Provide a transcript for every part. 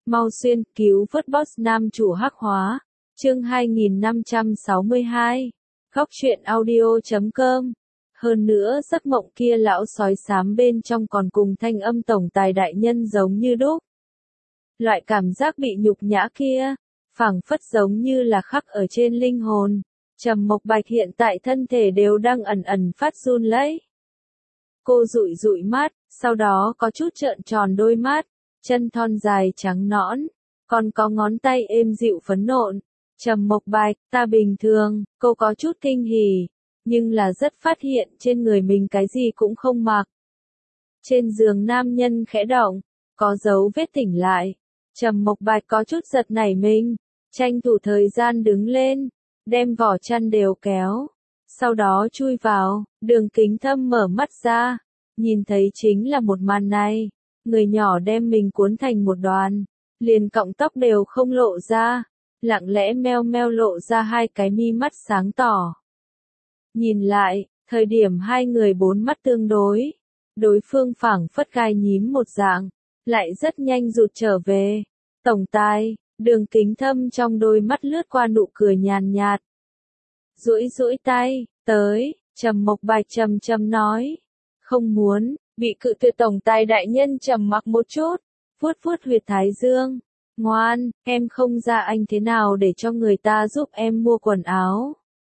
Mau xuyên cứu vớt boss nam chủ hắc hóa. Chương 2562. Góc truyện audio.com. Hơn nữa giấc mộng kia lão sói xám bên trong còn cùng thanh âm tổng tài đại nhân giống như đúc. Loại cảm giác bị nhục nhã kia, phảng phất giống như là khắc ở trên linh hồn. Trầm Mộc Bạch hiện tại thân thể đều đang ẩn ẩn phát run lấy. Cô dụi dụi mắt, sau đó có chút trợn tròn đôi mắt, chân thon dài trắng nõn, còn có ngón tay êm dịu phấn nộn. Trầm Mộc Bạch, ta bình thường, cô có chút kinh hỉ, nhưng là rất phát hiện trên người mình cái gì cũng không mặc. Trên giường nam nhân khẽ động, có dấu vết tỉnh lại. Trầm Mộc Bạch có chút giật nảy mình, tranh thủ thời gian đứng lên, đem vỏ chăn đều kéo, sau đó chui vào. Đường Kính Thâm mở mắt ra, nhìn thấy chính là một màn này, người nhỏ đem mình cuốn thành một đoàn, liền cọng tóc đều không lộ ra, lặng lẽ meo meo lộ ra hai cái mi mắt sáng tỏ. Nhìn lại, thời điểm hai người bốn mắt tương đối phương phảng phất gai nhím một dạng, lại rất nhanh rụt trở về. Tổng tài, Đường Kính Thâm trong đôi mắt lướt qua nụ cười nhàn nhạt. Duỗi tay, tới, Trầm Mộc Bạch trầm trầm nói. Không muốn, bị cự tuyệt tổng tài đại nhân trầm mặc một chút, vuốt huyệt thái dương. Ngoan, em không ra anh thế nào để cho người ta giúp em mua quần áo.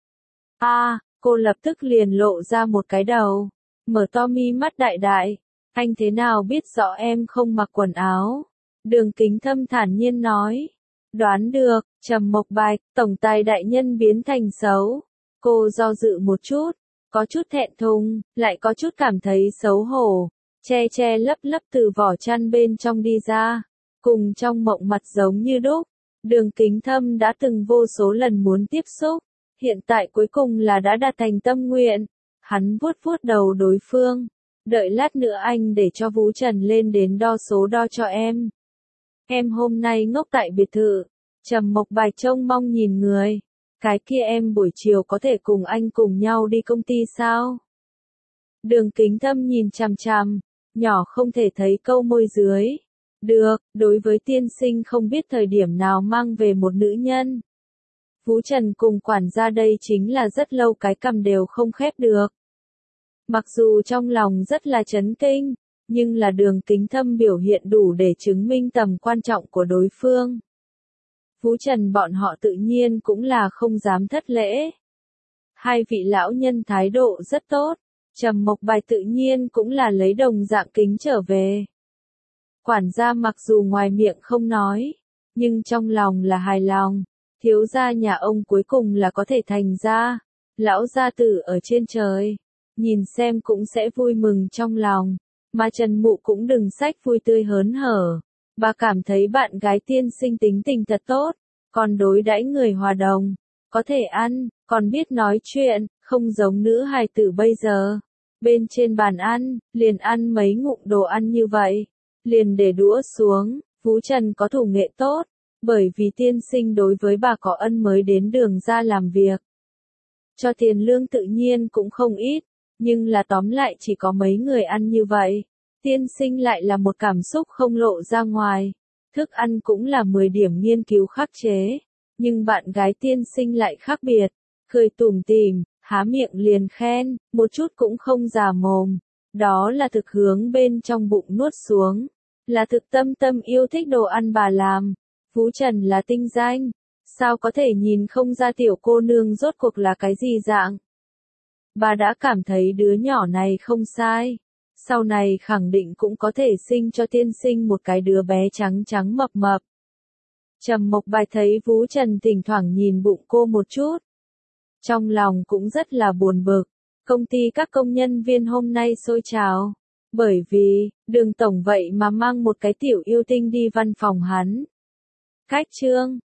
Cô lập tức liền lộ ra một cái đầu, mở to mi mắt đại đại. Anh thế nào biết rõ em không mặc quần áo? Đường Kính Thâm thản nhiên nói. Đoán được, Trầm Mộc Bạch, tổng tài đại nhân biến thành xấu. Cô do dự một chút, có chút thẹn thùng, lại có chút cảm thấy xấu hổ, che lấp từ vỏ chăn bên trong đi ra, cùng trong mộng mặt giống như đúc. Đường Kính Thâm đã từng vô số lần muốn tiếp xúc, hiện tại cuối cùng là đã đạt thành tâm nguyện. Hắn vuốt đầu đối phương, đợi lát nữa anh để cho Vũ Trần lên đến đo số đo cho em. Em hôm nay ngốc tại biệt thự. Trầm Mộc Bạch trông mong nhìn người. Cái kia em buổi chiều có thể cùng anh cùng nhau đi công ty sao? Đường Kính Thâm nhìn chằm chằm, nhỏ không thể thấy câu môi dưới. Được, đối với tiên sinh không biết thời điểm nào mang về một nữ nhân. Vũ Trần cùng quản gia đây chính là rất lâu cái cằm đều không khép được. Mặc dù trong lòng rất là chấn kinh, nhưng là Đường Kính Thâm biểu hiện đủ để chứng minh tầm quan trọng của đối phương. Vũ Trần bọn họ tự nhiên cũng là không dám thất lễ. Hai vị lão nhân thái độ rất tốt, Trầm Mộc Bạch tự nhiên cũng là lấy đồng dạng kính trở về. Quản gia mặc dù ngoài miệng không nói, nhưng trong lòng là hài lòng, thiếu gia nhà ông cuối cùng là có thể thành ra, lão gia tử ở trên trời, nhìn xem cũng sẽ vui mừng trong lòng, mà Trần Mụ cũng đừng sách vui tươi hớn hở. Bà cảm thấy bạn gái tiên sinh tính tình thật tốt, còn đối đãi người hòa đồng, có thể ăn, còn biết nói chuyện, không giống nữ hài tử bây giờ. Bên trên bàn ăn, liền ăn mấy ngụm đồ ăn như vậy, liền để đũa xuống. Vũ Trần có thủ nghệ tốt, bởi vì tiên sinh đối với bà có ân mới đến Đường ra làm việc. Cho tiền lương tự nhiên cũng không ít, nhưng là tóm lại chỉ có mấy người ăn như vậy. Tiên sinh lại là một cảm xúc không lộ ra ngoài, thức ăn cũng là 10 điểm nghiên cứu khắc chế, nhưng bạn gái tiên sinh lại khác biệt, cười tủm tỉm, há miệng liền khen, một chút cũng không già mồm, đó là thực hướng bên trong bụng nuốt xuống, là thực tâm yêu thích đồ ăn bà làm. Vũ Trần là tinh danh, sao có thể nhìn không ra tiểu cô nương rốt cuộc là cái gì dạng. Bà đã cảm thấy đứa nhỏ này không sai. Sau này khẳng định cũng có thể sinh cho tiên sinh một cái đứa bé trắng trắng mập mập. Trầm Mộc Bạch thấy Vũ Trần thỉnh thoảng nhìn bụng cô một chút. Trong lòng cũng rất là buồn bực. Công ty các công nhân viên hôm nay sôi trào. Bởi vì, Đường tổng vậy mà mang một cái tiểu yêu tinh đi văn phòng hắn. Cách chương,